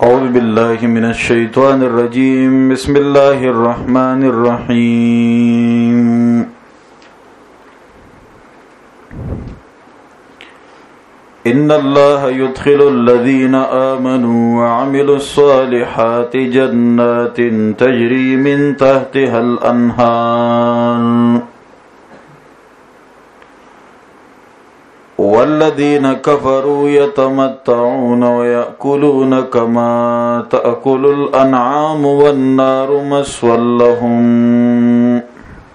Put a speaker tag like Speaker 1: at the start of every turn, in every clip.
Speaker 1: أعوذ بالله من الشيطان الرجيم بسم الله الرحمن الرحيم إن الله يدخل الذين آمنوا وعملوا الصالحات جنات تجري من تحتها الأنهار والذين كفروا يتمتعون ويأكلون كما تأكل الأنعام والنار مثوى لهم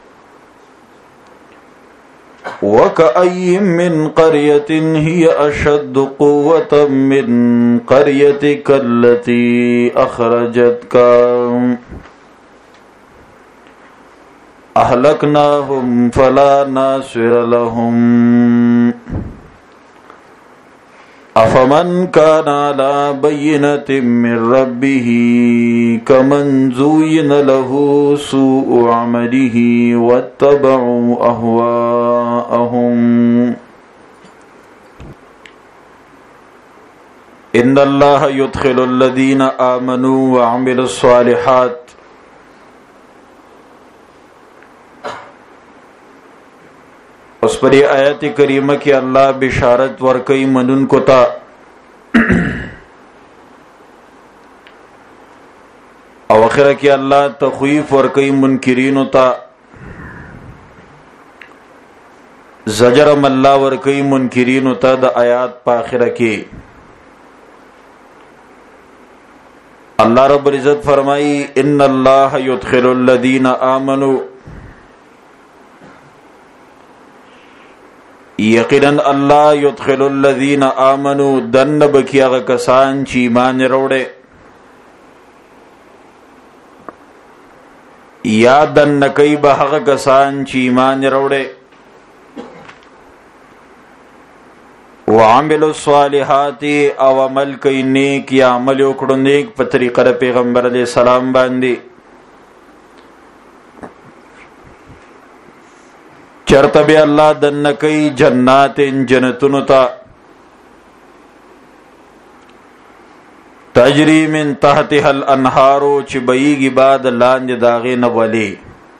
Speaker 1: وكأي من قرية هي أشد قوة من قريتك التي أخرجتك أهلكناهم فلا ناصر لهم أفمن كان على بينة من ربه كمن زين له سوء عمله واتبعوا أهواءهم إن الله يدخل الذين آمنوا وعملوا الصالحات اس پر آیت کریمہ کی اللہ بشارت ورکی منن کو تا او اخرہ کی اللہ تخویف ورکی منکرین تا زجرم اللہ ورکی منکرین تا دا آیات پا اخرہ کی اللہ رب العزت فرمائی ان اللہ یدخل الذین آمنوا یقینا اللہ یدخل الذین آمنوا دن بکی اغا کسان چی ایمان روڑے یا دن نکی بحق کسان چی ایمان روڑے وعملوا الصالحات او عمل کئی نیک یا عمل اکڑو نیک پا طریقہ پیغمبر علیہ السلام باندی چرتبی اللہ دنکی جنات جنتنتا تجری من تحتها الانہارو چی بیگی بعد لاند داغی نوالی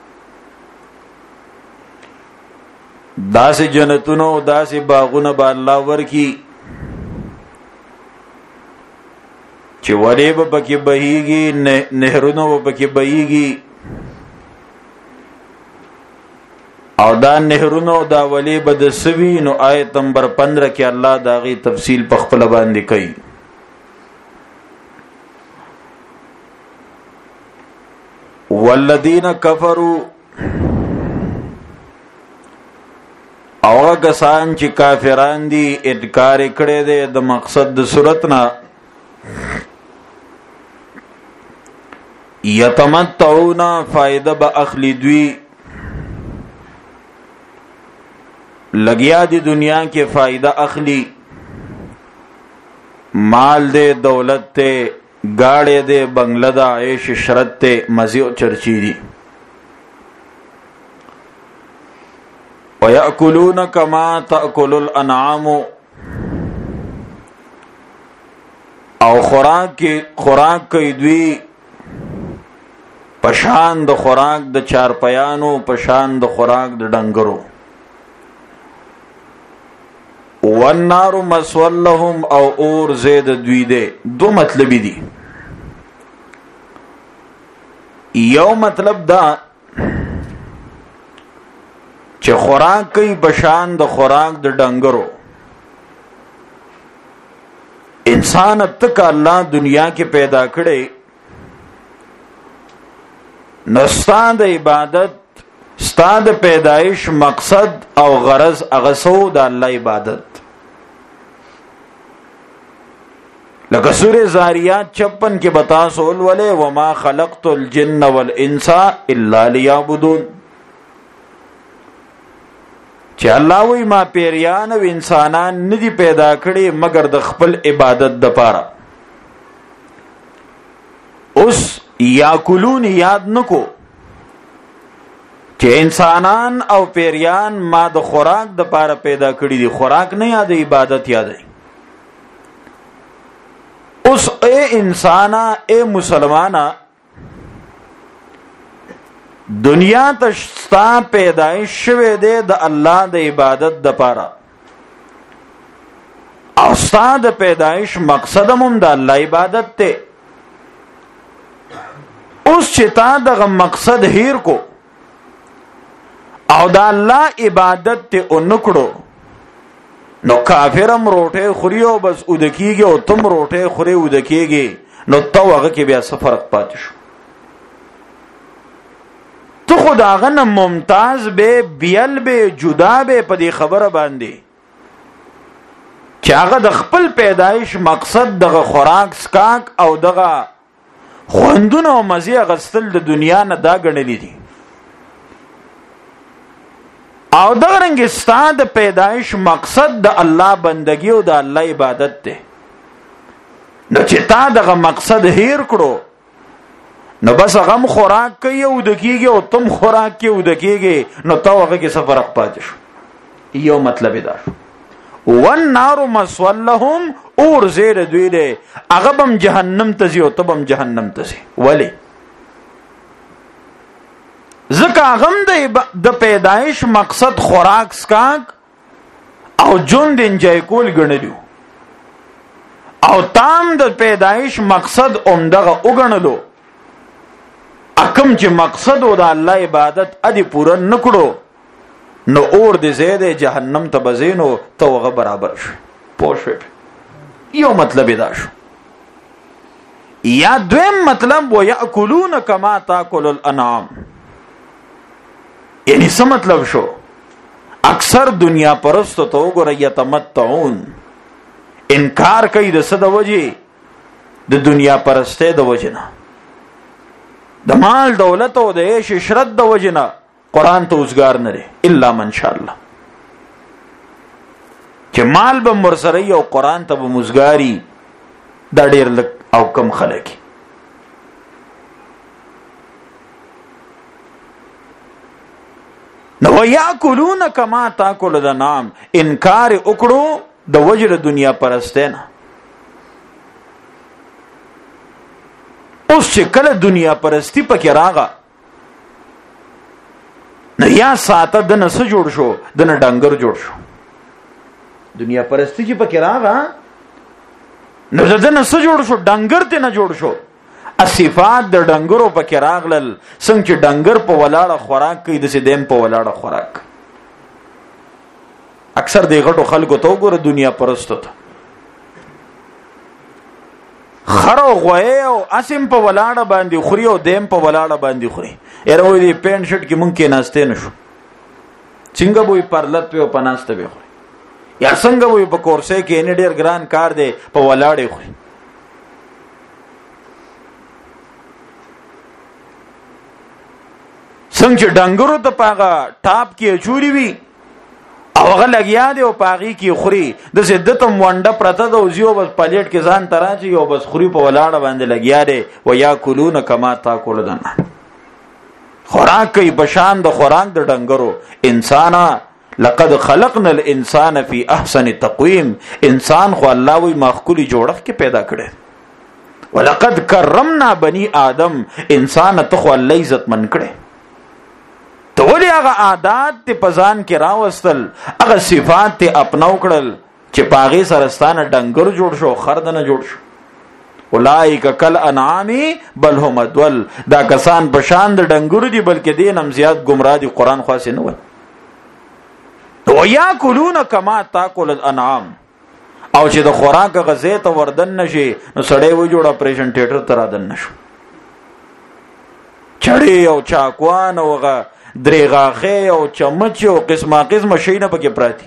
Speaker 1: داس جنتنو داس باغون با اللہ ورکی چی ولی با بکی بہیگی نہرنو با بکی بہیگی او دا نهرونو دا ولی بد سوی نو آیت نمبر 15 کی اللہ داغی تفصیل پخپل باندې کئی والذین کفروا او کسان چې کافران دي انکار کړي دي د مقصد د صورتنا یتمتعون فائدہ با اخلی دوی لگیا دی دنیا کے فائدہ اخلی مال دے دولت تے گاڑے دے بنگلہ دا عیش شرط تے مزی و چرچی دی وَيَأْكُلُونَ كَمَا تَأْكُلُ الْأَنْعَامُ او خوراک کی دوی پشان د خوراک د چارپیانو پشان د خوراک د ڈنگرو والنار مسول لهم او اور زید دوی دے دو مطلبی دی یو مطلب دا چه خوراک کئی بشان د خوراک د ڈنگرو انسان تک اللہ دنیا کے پیدا کڑے نستان د عبادت ستان د پیدائش مقصد او غرض اغسو د اللہ عبادت لکہ سورہ زاریات 56 کے بتا سول والے وما خلقت الجن والانس الا لیعبدون چې الله وی ما پیریان او انسانان ندی پیدا کړي مگر د خپل عبادت د پاره اوس یاکلون یاد نکو چې انسانان او پیریان ما د خوراک د پاره پیدا کړي دي خوراک نه یاد عبادت یاد اوس اے انسانا، اے مسلمانا، دنیا ته ستا پیدایش شوه دی د الله د عبادت د پاره، او ستا د پیدایش مقصد هم د الله عبادت ته. اوس چې تا دغه مقصد هیر کو او د الله عبادت ته اونکړو، نو کافرم روټه خوري او بس ودکیږي، او تم روټه خوري ودکیږي، نو تو هغه کې بیا څه فرق پاتې شو؟ تو خداغه نه ممتاز به بیل به جدا به په دې خبره باندې چې هغه د خپل پیدایش مقصد دغه خوراک سکاک او دغه خوندونه او مزه غستل د دنیا نه دا ګڼلې دي، او دغه رنګ ستا د پیدایش مقصد د الله بندگی او د الله عبادت ته. نو چې تا دغه مقصد هیر کړو، نو بس غم خوراک کوي او دکیږي، او تم خوراک کوي او دکیږي، نو تو هغه کې څه فرق پاتې شو؟ یو مطلب دا شو. والنار مسوى لهم، اور زیر دوی دی، هغه بم جهنم ته ځي او ته بم جهنم ته ځي. ولی؟ ځکه هغه د پیدایش مقصد خوراک سکاک او ژوند انجوای کول ګڼلو، او تام د پیدایش مقصد اومدغه وګڼلو. اکم چې مقصد او د الله عبادت ادي پوره نکړو، نو اور دې زیاده جهنم ته بزینو ته وغه برابر شي. پوښښ یو مطلب دا شو. یا دویم مطلب و یاکلون کما تاکل الانعام، یعنی څه مطلب شو؟ اکثر دنیا پرستو ته وګوره یتمتعون، انکار کوي د څه د وجې؟ د دنیا پرسته د وجې نه، د مال دولت او د عیش عشرت د وجې نه. قرآن ته اوزګار نه دی الا من شاء الله، چې مال به مرسري او قرآن ته به مزګاری، دا ډیر لک او کم خلک. نو یاکلون کما تاکل الانعام، انکار وکړو د وجه د دنیا پرسته نه. اوس چې کله دنیا پرستی پکې راغه، نه یا ساته د نس جوړ شو، د نه ډنګر جوړ شو. دنیا پرستی چې پکې راغه، نو د نس جوړ شو، ډنګر ته نه جوړ شو. صفات د ډنګرو پکې راغلل، څنګه چې ډنګر په ولاړه خوراک کوي، د سیدم په ولاړه خوراک. اکثر د غټو خلکو ته وګوره دنیا پرستو ته، خرو غوی او اسیم په ولاړه باندې خوري او دیم په ولاړه باندې خوري. یره وې دی پینټ شرټ کې مونږ کې ناشته نشو، څنګه وې پرلت په پناسته به خوري، یا څنګه وې په کورسې کې ان ډیر ګران کار دی په ولاړه خوري. څنګه چې ډنګرو ته پاغه ټاپ کې چوری وي او هغه لګیا دی او پاغي کې خوري، د زدتم وانډه پرته د اوزیو بس پلیټ کې ځان تراچي او بس خوري په ولاړه باندې لګیا دی. و یاکلون کما تاکل الانعام، خوراک کوي بشان د خوراک د ډنګرو. انسانا لقد خلقنا الانسان فی احسن تقویم، انسان خو الله وی مخکولی جوړخ کې پیدا کړي. ولقد کرمنا بنی آدم، انسان ته خو الله عزت من کړي. تو ولی هغه عادات ته پزان کې راوستل، هغه صفات ته اپناو کړل چې پاغي سرستانه ډنګر جوړ شو، خرد نه جوړ شو. اولائک کل انعامی بل هم ادول، دا کسان بشان د ډنګر دي بلکې دینم زیات گمراه دي. قرآن خاص نه وای. و یاکلون کما تاکل الانعام، او چې د خوراک غزې ته وردن نشي، نو سړی و جوړ اپریشن تھیټر ته رادن نشو. چړې او چاکوان او غ درېغاخه او چمچ او قسمه قسمه شي نه پکې پراتی،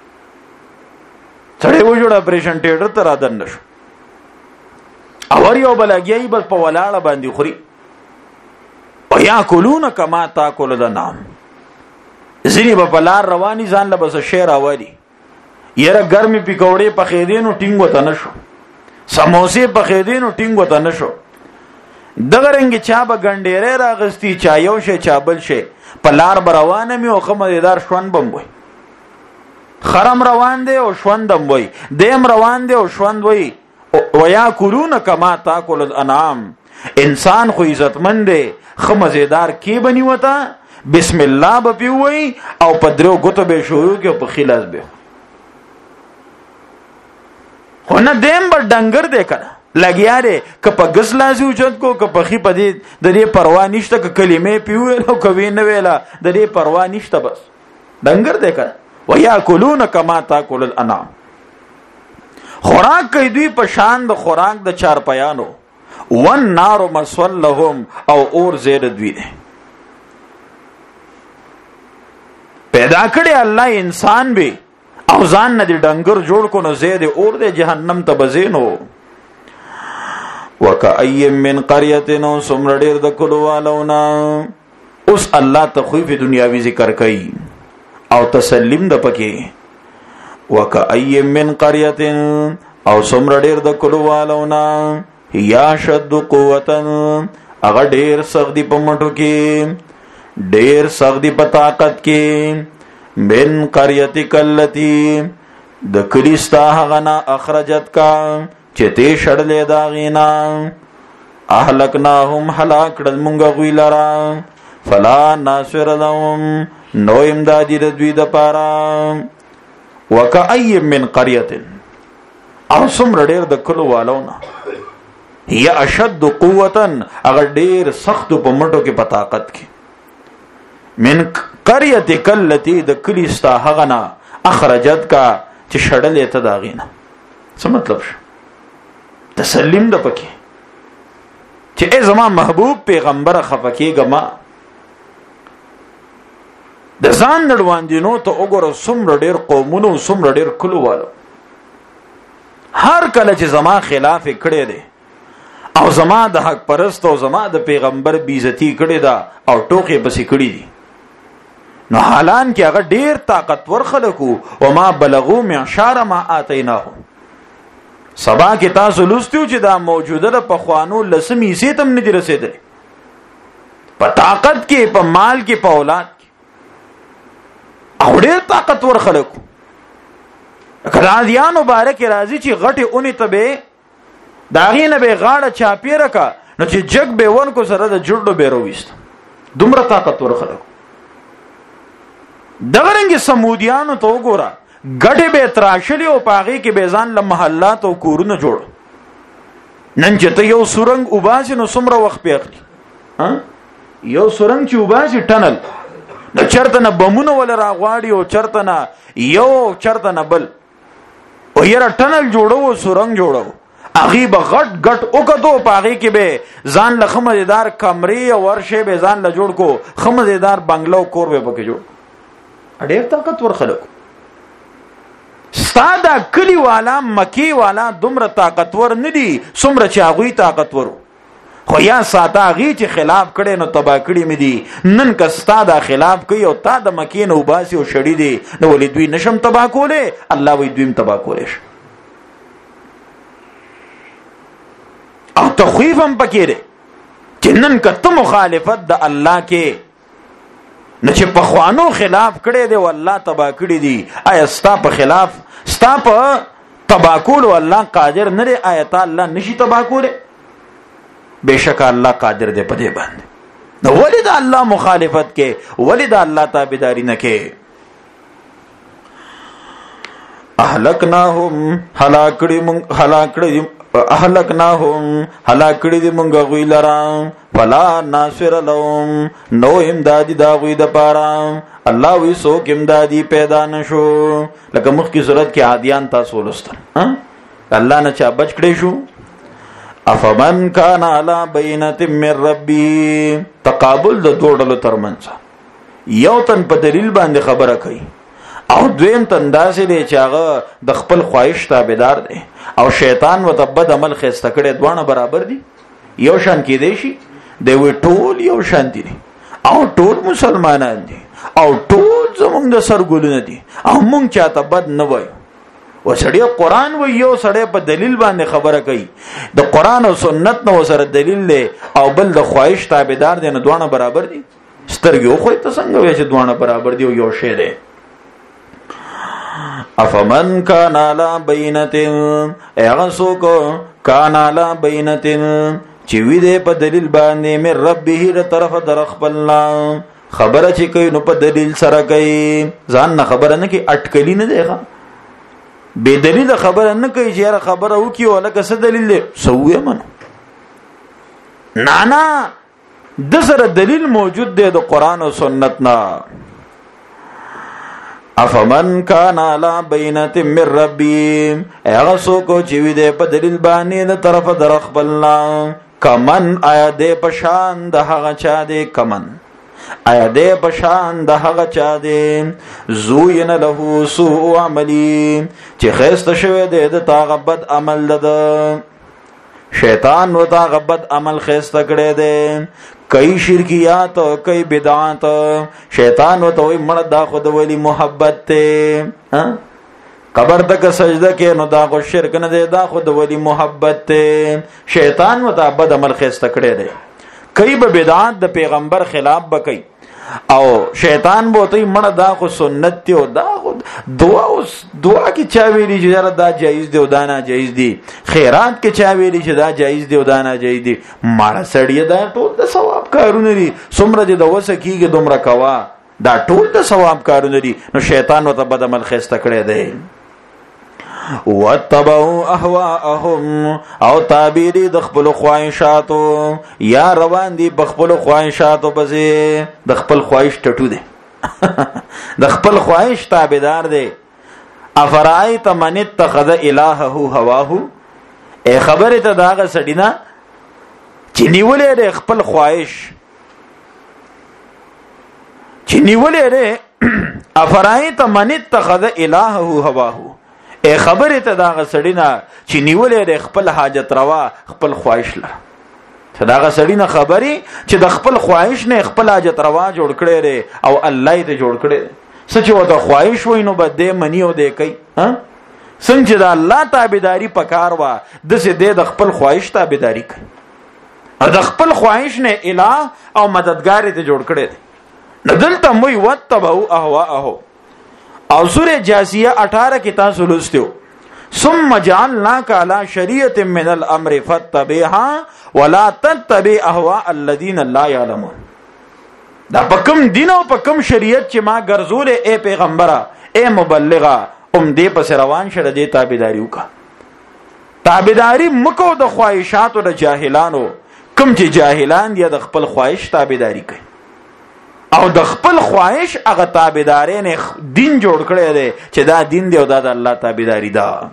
Speaker 1: سړی و جوړ اپریشن تھیټر ته رادن نشو. اور یو بلګیای بس په ولاړه باندې خوري. او یاکلون کما تاکل الانعام، ځینې په بلار رواني ځان له بس شعر اوالي، یره ګرمي پکوړې په خېدینو ټینګ وته نشو، سموسې په خېدینو ټینګ وته نشو. دغه رنګ چا به ګنډېره راغستی، چا یو شي چا بل شي، په لار روانه می او خمدار شون بم وای، خرم روان دی او شوندم وای، دیم روان دی او شوند وای، وياكلون كما تاكل الانعام. انسان خو عزتمند دی، خمزیدار کی بنی وتا بسم الله به پیوي او پدرو غوتو به شروع کې په خلاص به خو نه دیم بر ډنګر دی کنه لګیا دی ک په غس لازم چت کو ک په خي پدې د دې پروا نشته ک کلمې پیوي نو کوي نه ویلا د دې پروا نشته بس ډنګر دی کنه. وياكلون كما تاكل الانعام. خوراک کوي دوی په شان د خوراک د چار پیانو. والنار مسول لهم او اور زیر دوی دی. پیدا کړی الله انسان به او ځان نه دی ډنګر جوړ کو نو زید اور دی جهنم ته بزینو. وکأی من قريه نو سمر ډیر د کلوالونا. اوس الله تخویف دنیاوی ذکر کوي او تسلیم د پکې. وکأی من قريه او سمر ډیر د کلوالونا یا شد قوتن اگر ډیر سخت دی په مټو کې ډیر سخت دی په طاقت کې. من قريتک التی د کلیستا غنا اخرجت کا چته شړلې دا غینا. اهلکناهم هلاک کړل مونږ غوی لرا فلا ناصر لهم نو امدادی د دوی د پاره. وکأی من قريه او سمر ډیر د کلو والونا یا اشد قوتن اگر ډیر سخت په مټو کې په طاقت کې. من قريتک التی د کلیستا هغنا اخرجت کا چې شړلې ته دا غینا. څه مطلب شو؟ تسلیم د پکې چې ای زما محبوب پیغمبر خفکیګه ما د ځان نړواندینو ته وګوره څومره ډېر قومونو څومره ډېر کلووالو هر کله چې زما خلاف کړی دی او زما د حق پرست او زما د پیغمبر بیزتی کړی دا او ټوکې پسې کړی دي نو حالان کې هغه ډېر طاقتور خلکو وما بلغو معشار ما آتیناهم. سبا کې تاسو لوستیو چې دا موجوده د پخوانو لسمی سي تم نه دي رسیدلې په طاقت کې په مال کې په اولاد کې او ډېر طاقتور خلکو. کړهدیان مبارک راضي چې غټه اونې تبه داغې نه به غاړه چاپیره کا نو چې جګ به ونکو سره د جوړو به رويست دومره طاقتور خلکو. دغه رنګ سمودیانو ته وګوره ګډه به تراشلی او پاغي کې به ځان له محلات او کورونه جوړ. نن چې ته یو سورنګ وباسي نو څومره وخت پیخلی یو سورنګ چې وباسي ټنل د چرته نه بمونه ول راغواړي او چرته نه یو چرته نه بل او یره ټنل جوړو سورنګ جوړو اغي به غټ غټ وکدو پاغي کې به ځان له خمدار کمرې او ورشه به ځان له جوړ کو خمدار بنگلو کور به پکې جوړ. ډېر طاقتور خلکو. ستاده کلی والا مکی والا دومره طاقتور ندي څومره چې هغه طاقتور خو یا ساته هغه چې خلاف کړي نو تبا کړي مې دي. نن که ستاده خلاف کوي او تا د مکی نه وباسي او شړې دي نو ولې دوی نشم تبا کوله الله وي دوی تبا کوله. او تخویف هم پکې ده چې نن که ته مخالفت د الله کې نه چې په خوانو خلاف کړي دي والله تبا کړي دي آیا ستا په خلاف ستا په تبا کول الله قادر نه دی؟ آیت الله نشي تبا کوله؟ بشک الله قادر دی په دې باندې. نو ولید الله مخالفت کې ولید الله تابعداري نه کې. اهلکناهم هلاکړي دي مونږ غوی لرا فلا ناصر لهم نو امدادي دا غوی د پاره. الله وی سو کې امدادي پیدا نشو لکه مخکې صورت کې عادیان تاسو ولستل الله نه چا بچ کړي شو. افمن کان علی بینه من ربی تقابل د دوړلو ترمنځ یو تن په دلیل باندې خبره کوي او دویم تنداسې دی چې هغه د خپل خواهش تابعدار دی او شیطان و تبد عمل خسته کړي دوانه برابر دي یو شان کې دی شي دی وی ټول یو شان دي او ټول مسلمانان دي او ټول زمونږ د سرګولونه دي او مونږ چاته بد نه وایو. و سړی قرآن و یو سړی په دلیل باندې خبره کوي د قرآن او سنت نو سره دلیل دی او بل د خواهش تابعدار دی نه دوانه برابر دي. سترګې خو ته څنګه وایي چې دوانه برابر دي او یو شی دی. افمن کان علی بینۃ اغه سوک کان علی بینۃ چې وی دې په دلیل باندې مې ربه ر طرف در خپلنا خبره چې کوي نو په دلیل سره کوي ځان نه خبره نه کوي اٹکلی نه دی بے دلیل خبره نه کوي چې خبره وکي ولکه څه دلیل دی سوې من نه د سره دلیل موجود دی د قران او سنت نه افمن کان علی بینۃ من ربی هغه څوک چې وی دی په دلیل باندې د طرف در خپلنا کمن آیا دې پشان د هغه چا دی کمن آیا دې پشان د هغه چا دی زوین له سوء عملی چې خسته شوی دی د تاغبد عمل ده شیطان و تاغبد عمل خسته کړي دی کئی شرکیات کئی بدعات شیطان و تو مړه دا خود ولی محبت ته قبر تک سجده کې نو دا خو شرک نه دی دا خود ولی محبت ته شیطان و تا بد عمل خسته کړي دی کئی به بدعات د پیغمبر خلاف بکئی او شیطان بو ته مړه دا خو سنت ته او دا خو دعا کی چا ویلی چې یاره دا جایز دی او دا نه جایز دی خیرات کې چا ویلی چې دا جایز دی او دا نه جایز دی مړه سړی دا ټول د ثواب کارونه دي څومره د وسه کیږي دومره کوا دا ټول د ثواب کارونه دي نو شیطان وته بد عمل خسته کړي دی واتبعوا اهواءهم او تابعی د خپل خواهشاتو یا روان دي په خپل خواهشاتو بزه د خپل خواهش ټټو دي د خپل خواهش تابعدار دي افرایت من اتخذ الهه هواه ای خبره ته داغه سړینا چې نیولې د خپل خواهش چې نیولې د افرایت من اتخذ الهه هواه ای خبره ته داغه سړینا چې نیولې د خپل حاجت روا خپل خواهش لره ته داغه سړینا خبري چې د خپل خواهش نه خپل حاجت روا جوړ کړي لري او الله ته جوړ کړي سچ وته خواهش وینو بده منی او دې کوي ها څنګه د الله تابعداري پکار وا د سې د خپل خواهش تابعداري کوي د خپل خواهش نه الہ او مددگار ته جوړ کړي ندلته موي وتبعوا اهواءه او سوره جاسیه 18 کې تاسو لوستو ثم جعلناك على شريعه من الامر فاتبعها ولا تتبع اهواء الذين لا يعلمون دا پکم دین او پکم شریعت چې ما ګرځولې اے پیغمبره اے مبلغه دې پس روان شه دې تابعداري وکا تابعداري مکو د خواهشاتو د جاهلانو کوم چې جاهلان دي د خپل خواهش تابعداري کوي او د خپل خواهش هغه تابعداري نه دین جوړ کړی دی چې دا دین دی او دا د الله تابعداري ده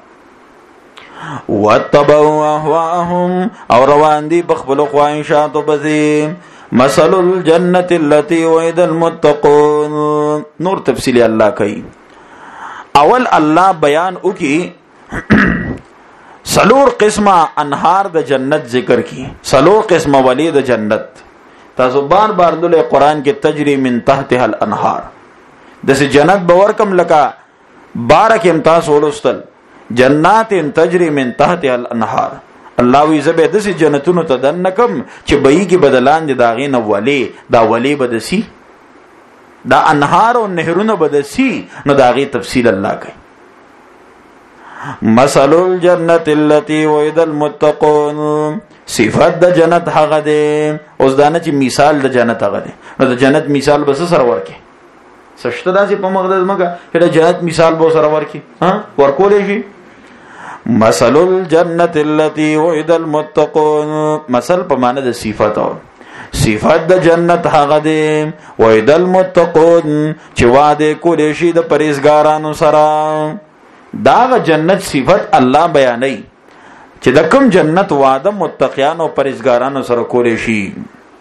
Speaker 1: واتبعوا اهواءهم او روان دي بخبل خواهشاتو بزي مثل الجنه التي وعد المتقون نور تفصیلی الله کوي اول الله بیان وکي سلور قسمه انهار د جنت ذکر کی سلور قسمه ولی د جنت تاسو بار بار د قرآن کې تجری من تحتها الانهار د جنت باور کم لکا بارک امتاز ولستل جنات تجری من تحتها الانهار الله وی زبه د جنتونو تدنکم چې بئی کې بدلان دي داغې نه ولی دا ولی بدسی دا انهار او نهرونه بدسی نو داغې تفصیل الله کوي مثل الجنة التي وعد المتقون صفات د جنت هغه دی اوس دانه چې مثال د جنت هغه دی نو د جنت مثال بس سره ورکه سشته داسې په مقدس مګه چې د جنت مثال به سره ورکه ها ورکولې شي مثل الجنة التي وعد المتقون مثل په معنی د صفات صفات د جنت هغه دی وعد المتقون چې وعده کولې شي د پرهیزګارانو سره دا جنت صفت الله بیانوي چې د کوم جنت وعده متقیان او پرهیزګارانو سره کولې شي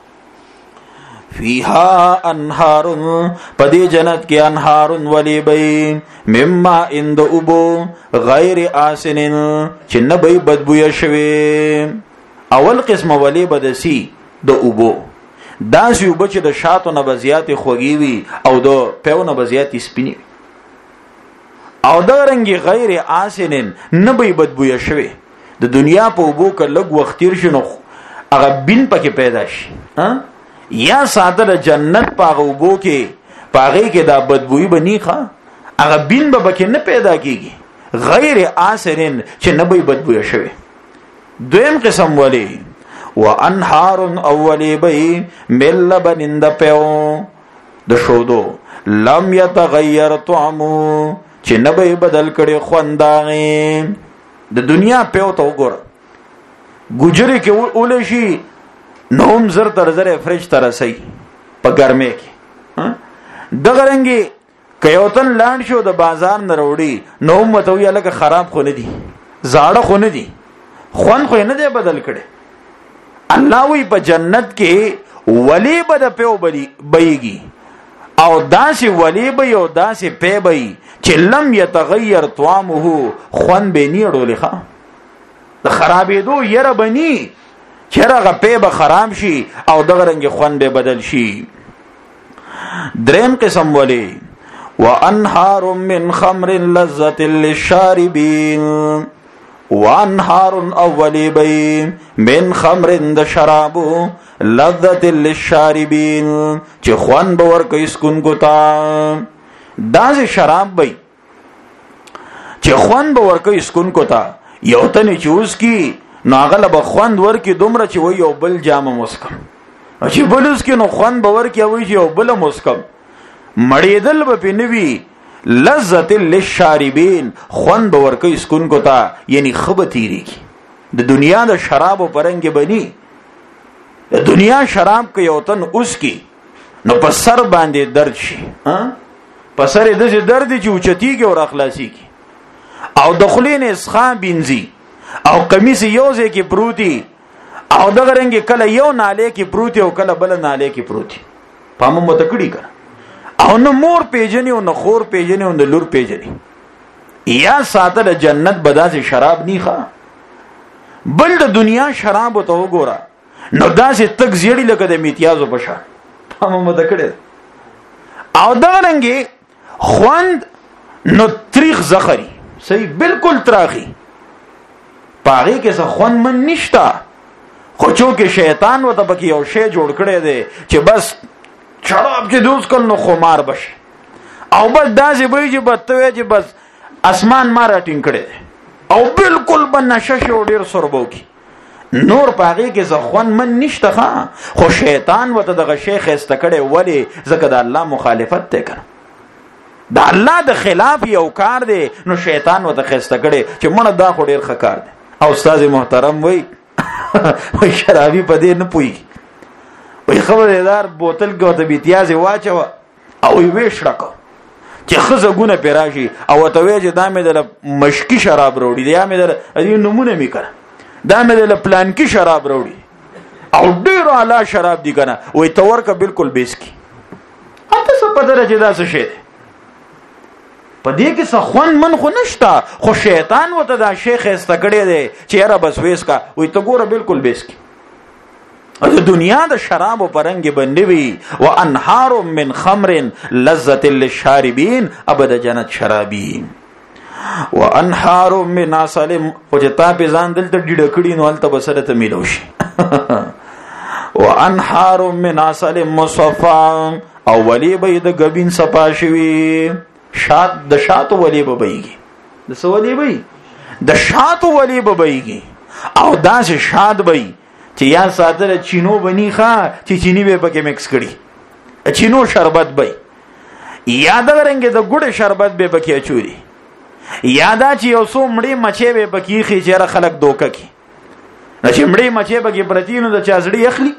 Speaker 1: فیها انهار پدې جنت کې انهار ولی بی مما اند ابو غیر آسن چې نه به بدبوې شوي اول قسم ولی بدسی د ابو دا سی وب چې د شاتو نه بزیات خوږی وي او د پیو نه بزیات سپینی او دا رنګي غیر آسن نه به بدبوې شوي د دنیا په وبو کې لګ وخت تیر شنو هغه بین پکې پیدا شي یا ساده د جنت په وبو کې پاغه کې دا بدبوئی بنی ښه هغه بین به بکې نه پیدا کیږي غیر آسرین چې نه به بدبوی شوی. دویم قسم ولی وانهار اولی بی من لبن د پیو د شودو لم یتغیر طعمو چې نه به بدل کړي خونداغه. د دنیا پیو ته وګوره ګجری کې اول شي نوم زر تر زر فرج تر سي په ګرمه کې دغه رنګي کيوتن لاند شو د بازار نه وروړي نو متوي لکه خراب خو نه دي زاړه خو نه دي خوان خو نه دی بدل کړي. الله وی په جنت کې ولی بد پیو بيږي او داسې ولی به او داسې پی به چې لم يتغير طعمه خوان به نه ډولې د خرابېدو يره بني چرغه پی به خراب شي او دغه رنګ خوان به بدل شي. دریم قسم ولی وانهار من خمر لذة للشاربين وانهار اولی بی من خمر د شرابو لذة للشاربين چې خوان به ورکوي سکونکو ته. داسې شراب بی چې خوان به ورکوي سکونکو ته یو تنه چوز کی ناغله به خوند ورکی دومره چې وای یو بل جام مسکم چې بلوس کې نو خوند به ورکی وای چې یو بل مسکم مړېدل به پنوي لذت للشاربین خوند به ورکی سکونکو ته یعنی خبه تیری کی د دنیا د شراب پرنګ بني د دنیا شراب کې یو تن اوس کی نو په سر باندې درد شي په سر د درد چې اوچتیږي او اخلاصي کی او دخلین اسخا بنزي او قمیص یوځه کې پروتي او دغه رنګ کله یو ناله کې پروتي او کله بل ناله کې پروتي پامو متکړی کړه او نو مور پیجنې او نو خور پیجنې او نو لور پیجنې یا ساتل جنت بداسه شراب نه ښه بل د دنیا شراب ته وګوره نو داسې تک زیړی لکه د میتیازو پشا پامو متکړی او دغه رنګ خوند نو تریخ زخری صحیح بالکل تراخی پاغي کې څه خون من نشتا خو چونکه شیطان وته پکې یو شی جوړ کړی دی چې بس شراب چې دوز کول نو خمار بشي او بس داسې به چې بتوي چې بس اسمان ما راټینګ کړی او بالکل بنشه شو ډیر سربو کی نور پاغي کې څه خون من نشته خو شیطان وته دغه شیخ استکړی ولی زکه د الله مخالفت ته کړ د الله د خلاف یو کار دی نو شیطان وته خسته کړي چې مونږ دا خو ډیر ښه کار دی. او استاد محترم وای وای شرابي په دې نه پوي وای خبردار بوتل کې وته بیتیازه واچو او وی شړک چې خزه ګونه پیراشي او ته وی چې دا مې د مشکی شراب وروړي دا مې د دې نمونه مې کړ دا مې د پلان کې شراب وروړي او ډیر اعلی شراب دي کنه وای تور کا بالکل بیسکی اته څه پدره چې دا څه شي پدې کې څه خون من خو نشتا خو شیطان وته دا شیخ استکړی دی چې یاره بس وېس کا وې ته ګوره بالکل بیس کی د دنیا د شراب پرنګ بندوي وانهار من خمر لذة للشاربين ابد جنت شرابین وانهار من عسل او چې تا په ځان دلته ډډ کړي نو الته بسره ته میلو شي وانهار من عسل مصفى او ولی به د غبین صفا شوی شات د شاتو ولی به بيږي د سوالي به د شاتو ولی به بيږي او داس شات به چې یا ساتره چینو بنی ښا چې چینی به پکې مکس کړي چینو شربت به یاد غرنګ د ګډ شربت به پکې چوري یادا چې یو څو مړی مچې به پکې خي چې خلک دوکه کی چې مړی مچې پکې پرتینو د چازړي اخلي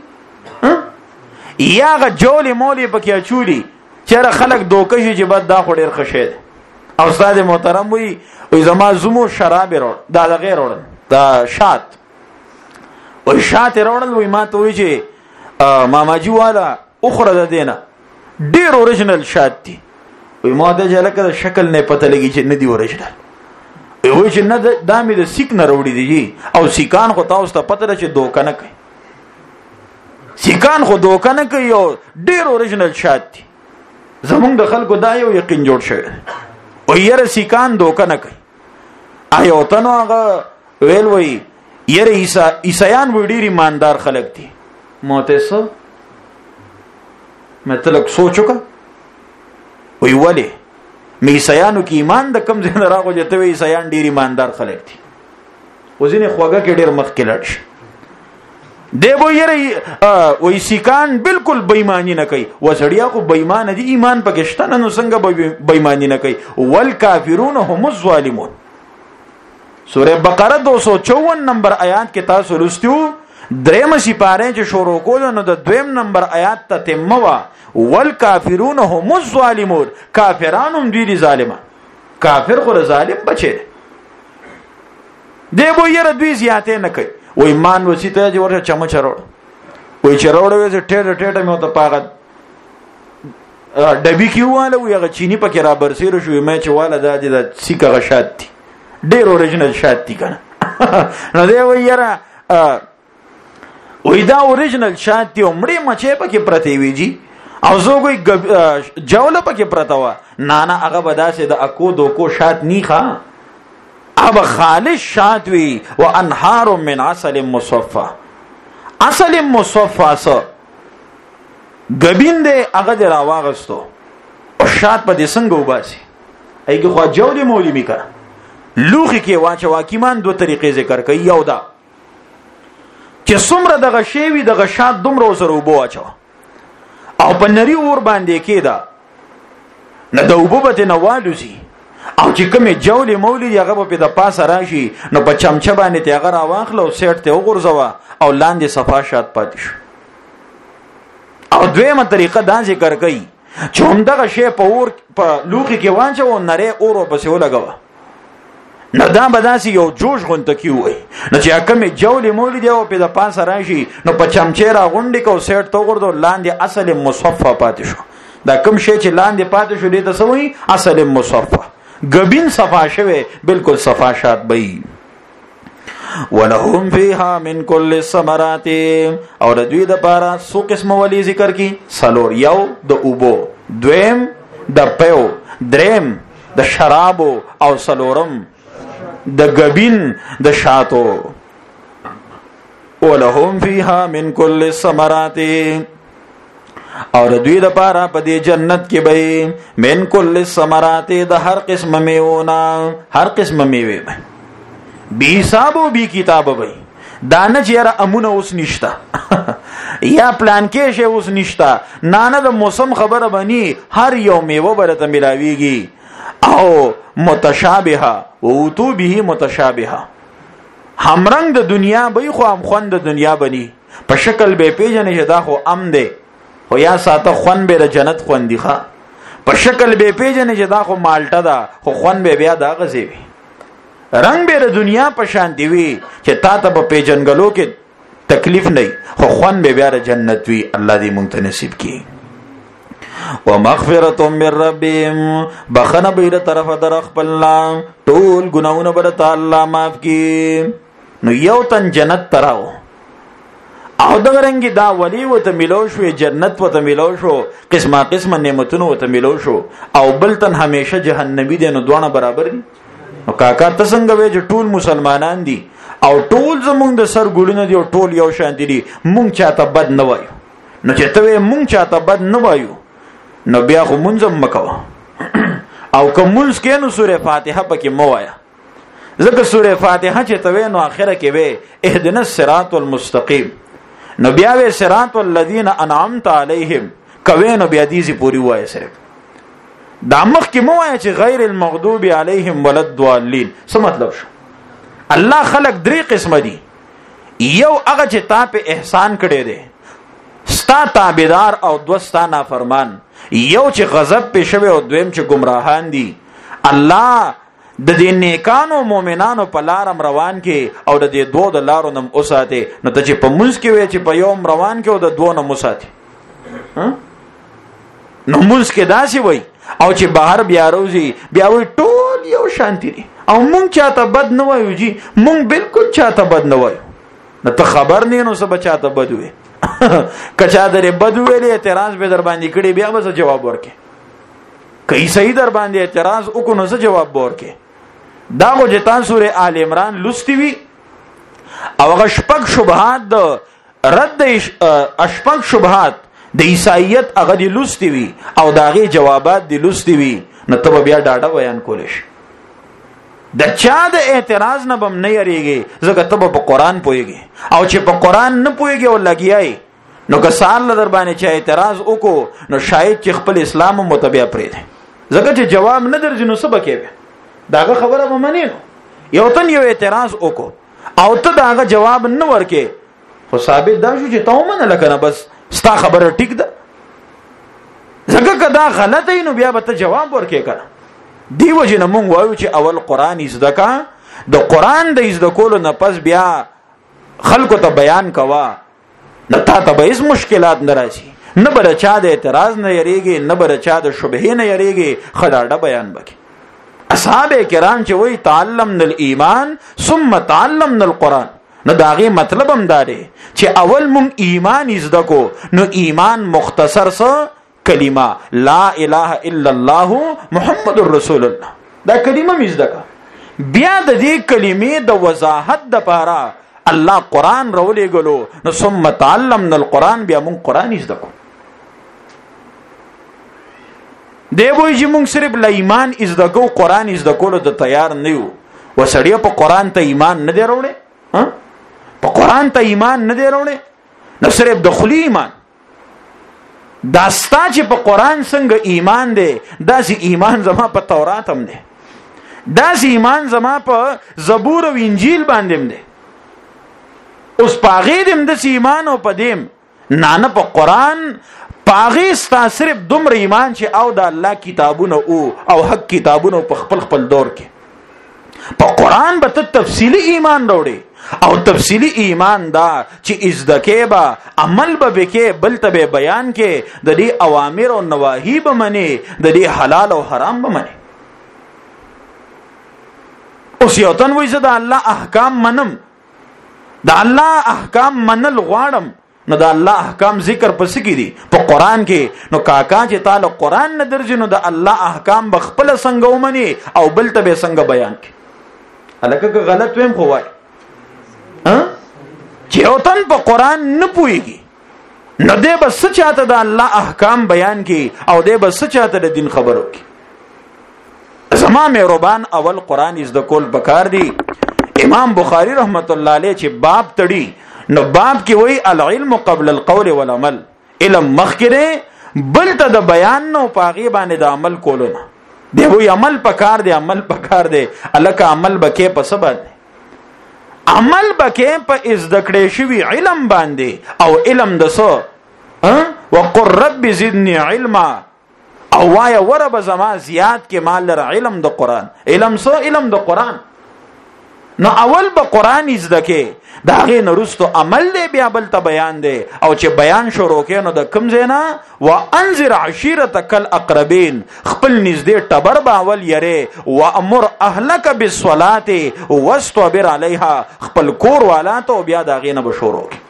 Speaker 1: یا غ جولې مولې پکې چوري چیرې خلک دوکه شي چې بد دا خو ډیر خشه او استاد محترم وي زما زمو شراب وروړ دا غیر وروړ دا شات او شات وروړل وي ما ته وي چې ماماجي والا اخره ده دینه ډیر اوریجنل شات دي وي ما ته جلکه شکل نه پته لګي چې نه دی اوریجنل وي چې نه دا مې د سیک نه وروړي دي او سیکان خو تاسو ته پته ده چې دوکه نه کوي سیکان خو دوکه نه کوي او ډیر اوریجنل شات دي زمونږ د خلکو دا یو یقین جوړ شوی او یره سیکان دوکه نه کوي آیا تنو هغه ویل وی یره عیسایان وی ډیر ایماندار خلک دي موتسو مې تلک سوچو کا وی ولی عیسایانو کې ایمان د کم ځای راغو چې ته عیسایان ډیر ایماندار خلک دي وزینه خوګه کې ډیر مخ کې لړ شي دی بو یره وای سیکان بالکل بېمانی نه کوي وسړیا خو بېمان دي ایمان پکشتنه نو څنګه بېمانی نه کوي والکافرون هم الظالمون سوره بقره 254 نمبر آیات کې تاسو لوستیو دریم سپاره چې شروع کول نو د دویم نمبر آیات ته تمه وا والکافرون هم الظالمون کافرانو دوی ظالمان کافر خو ظالم بچي دی بو یره دوی زیاته نه کوي وای مان وسیته چې ورته چمچ راوړ وای چې راوړ وې ټېټه ټېټه مې ته پاغت ډبي کیواله وي هغه چینی پکې را برسېر شو مې چې والا د سیکه غشات دي ډېر اوریجنل شات دي کنه نو دی وای یره وای دا اوریجنل شات دی عمرې مچې پکې پرته وی جی او زه کوئی جوله پکې پرته وا نه هغه بداسه د اکو دوکو شات نیخه اب خالص شات وی و انهار من عسل مصفى عسل مصفى سو غبین دې هغه د راواغستو او شات په دې څنګه وباسي ایګه خو جوړې مولي میکا لوخي کې واچو واکیمان دوه طریقې ذکر کوي یو دا چې څومره دغه شی وی دغه شات دومره سره وبو واچو او په نری اور باندې کېدا نه د وبوبته نه والوسی او چې کومه جولې مولې هغه په د پاسه راشي نو په چمچه باندې ته هغه راواخلو سیټ ته وګرځوا او لاندې صفا شات پاتې شو او دویمه طریقه دا ذکر کوي چې همدغه شی په اور په لوخي کې وانچو نری اور په سیو لګوا نو دا بداسي یو جوش غونته کیوي نو چې کومه جولې مولې دی او په د پاسه راشي نو په چمچه را غونډې کو سیټ ته وګرځو لاندې اصل مصفا پاتې شو دا کوم شی چې لاندې پاتې شو دې ته سوې اصل مصفا غبین صفا شوه بالکل صفا شات بئی ولهم فيها من كل الثمرات او د دوی د پاره سو قسم ولی ذکر کی سلور یو د اوبو دویم د پیو دریم د شرابو او سلورم د غبین د شاتو ولهم فيها من كل الثمرات او د دوی د پاره په دې جنت کې به من کل الثمرات د هر قسم میوه هر قسم میوه به حساب او به کتاب به دانه چیرې امونه اوس نشتا یا پلان کې شه اوس نشتا نه د موسم خبره بني هر یو میوه برته ملاويږي او متشابهه او تو به متشابهه همرنګ د دنیا به خو هم خوند د دنیا بني په شکل به پیژنې دا خو ام دی او یا ساته خون به د جنت خون دی ښا په شکل به پیژنې چې دا خو مالټه ده خو خون به بیا دا غزي وي رنگ به د دنیا په شان دی وي چې تا ته په پیژنګلو کې تکلیف نه خو خون به بیا د جنت وي الله دې مونږ ته نصیب کړي ومغفرة من ربهم بخنه به د طرفه در خپل ټول ګناونه به تعالی معاف کړي نو یو تن جنت تراو او دغه رنګ دا ولی وته ملو شو جنت وته ملو شو قسمه قسمه نعمتونو وته ملو شو او بل تن همیشه جهنمی دي نو دوه برابر دي او کاکا ته څنګه وې چې ټول مسلمانان دي او ټول زمونږ د سر ګولونه دي او ټول یو شان دي مونږ چاته بد نه وایو نو چې ته مونږ چاته بد نه وایو نو بیا خو مونږ مکو او کوم څه نو سوره فاتحه پکې مو وایا ځکه سوره فاتحه چې ته نو اخره کې وې اهدنا الصراط المستقيم نو بیا وی صراط الذین انعمت علیہم کوي نو بیا دې پوری وای صرف دا مخ کې مو وای چې غیر المغضوب علیہم ولا الضالین څه مطلب شو الله خلق درې قسم دي یو هغه چې تا په احسان کړي دي ستا تابعدار او دوستا نافرمان یو چې غضب په شوه او دویم چې گمراهان دي الله د دې نیکانو مؤمنانو په لارم روان کې او د دې دوه د لارو نم اوساته نو ته چې په منځ کې وي چې په یوم روان کې او د دوه نم اوساته نو منځ کې داسي وي او چې بهر بیا روزي بیا وي ټول یو شانتي دي او مونږ چاته بد نه وایو جی مونږ بالکل چاته بد نه وایو نو ته خبر نه نو سبا چاته بد وي کچا درې بد ویلې اعتراض به در باندې کړي بیا به جواب ورکې کای صحیح در باندې اعتراض وکړو نو جواب ورکې دا غو جتان سوره آل عمران لستی وی او هغه شپږ شبهات د رد شپږ شبهات د عیسایت هغه د لستی وی او داغه جوابات د لستی وی نو ته بیا ډاډه بیان کول شي. د چا د اعتراض نه بم نه یریږي ځکه ته په قرآن پوهیږي او چې په قرآن نه پوهیږي او لګیای نو که سال در باندې چې اعتراض وکړو نو شاید چې خپل اسلام متبع پرې دی ځکه چې جواب نه درځي نو څه بکې داغه خبره به منې نو یو تن یو اعتراض وکړو او ته داغه جواب نه ورکې خو ثابت دا شو چې ته ومنه لکنه بس ستا خبره ټیک ده ځکه که دا غلطه نو بیا به ته جواب ورکې کنه. دی وجه نه مونږ وایو چې اول قرآن زده کا د قرآن د زده کولو نه پس بیا خلکو ته بیان کوا نه تا ته به هیڅ مشکلات نه راځي نه به چا د اعتراض نه یریږي نه به چا د شبهې نه یریږي خلاډه بیان وکړي. اصحاب کرام چې وایي تعلمنا الایمان ثم تعلمنا القرآن نو دا غي مطلب هم دا دی چې اول مونږ ایمان زده کو نو ایمان مختصر سره کلمه لا اله الا الله محمد رسول الله دا کلمه مزده کا بیا د دې کلمې د وضاحت د پاره الله قرآن رولې غلو نو ثم تعلمنا القرآن بیا مونږ قرآن زده کو. دی وایي چې مونږ صرف لا ایمان زده کو قرآن زده کولو ته تیار نه یو وسړی په قرآن ته ایمان نه دی وروړي په قرآن ته ایمان نه دی وروړي نو صرف د خلی ایمان داستا چې په قرآن څنګه ایمان دی داسې ایمان زما په تورات هم دی داسې ایمان زما په زبور او انجیل باندې هم دی اوس پاغې دم د ایمان او پدیم نه په قرآن پاغې ستا صرف دومره ایمان چې او د الله کتابونه او حق کتابونه په خپل خپل دور کې په قرآن به ته تفصیلی ایمان وروړي او تفصیلی ایمان دا چې ازدکه با عمل به وکې بل ته بیان کې د دې اوامر او نواهی به منی د دې حلال او حرام به منی. اوس یو تن وایي زه د الله احکام منم د الله احکام منل غواړم نو د الله احکام ذکر پس کی دي په قرآن کې نو کاکا چې تعالی قرآن نه درځي نو د الله احکام بخپل څنګه ومني او بل ته څنګه بیان کی الکه غلط ویم خو وای چې او تن په قرآن نه پويږي نو دې بس چاته د الله احکام بیان کی او دې بس چاته د دین خبرو کی. زما مهربان اول قرآن از د کول بکار دی. امام بخاری رحمت الله علیه چې باب تړي نو باب کې وای العلم قبل القول والعمل علم مخکره بل ته د بیان نو پاغي باندې د عمل کولو نه دی وای عمل پکار دی عمل پکار دی الکه عمل بکې په سبب عمل بکې په ازدکړې شوی علم باندې او علم دسو وقر رب زدنی علما او وای ورب زما زیات کې مال علم د قرآن علم سو علم د قرآن نو اول به قرآن ازدکې دا غي نرستو عمل دی بیا بل ته بیان دی او چې بیان شروع کړي نو د کم زینا وانذر عشيرتك الاقربين خپل نږدې ټبر باول یره وامر اهلك بالصلاه واستبر عليها خپل کور والا ته بیا دا غي نه به شروع کړي.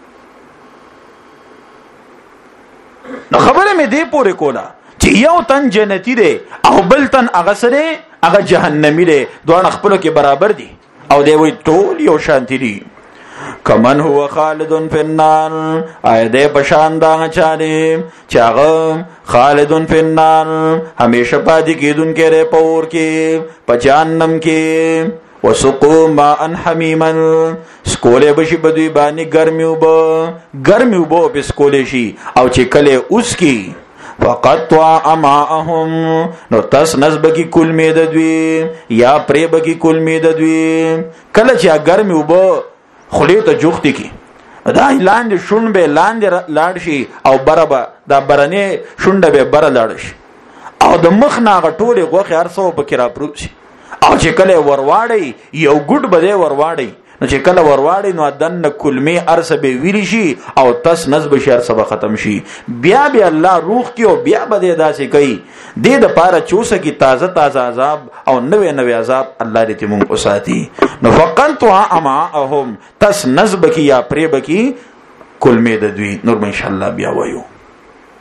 Speaker 1: نو خبره مې دی پورې کوله چې یو تن جنتی دی او بل تن هغه سره هغه جهنمی دی دوه خپل کې برابر دي او دی وی ټول یو شانتی دي. کمن هو خالد فی النار آیا دی پشان دا چاره چاغه خالد فی النار همیشه پاتې کیدون کې ره پور کې پجانم کې وسقوا ماء حمیما سکوله بشي بدوی باندې ګرمي وبو په سکوله شي او چې کله اوس کی فقطوا اماهم نو تس نسب کی کل میددوی یا پریب کی کل میددوی کله چې ګرمي وبو خلی ته جوختی کی دا لاندې شون به لاندې لاړ شي او برابر دا برنه شونډه به بر لاړ شي او د مخ ناغه ټوله غوخه ارسو په کرا پروت شي او چې کله ورواړی یو ګډ بده ورواړی نو چې کله ورواړی نو دن کلمه ارسه به ویلی شي او تس نسب شهر سبا ختم شي بیا الله روح کې او بیا بده داسې کوي د پاره چوسه کی تازه عذاب او نوې عذاب الله دې موږ اوساتي. نو فقط اما تس نسب کی یا پریب کی کلمه د دوی نور ان شاء الله بیا وایو.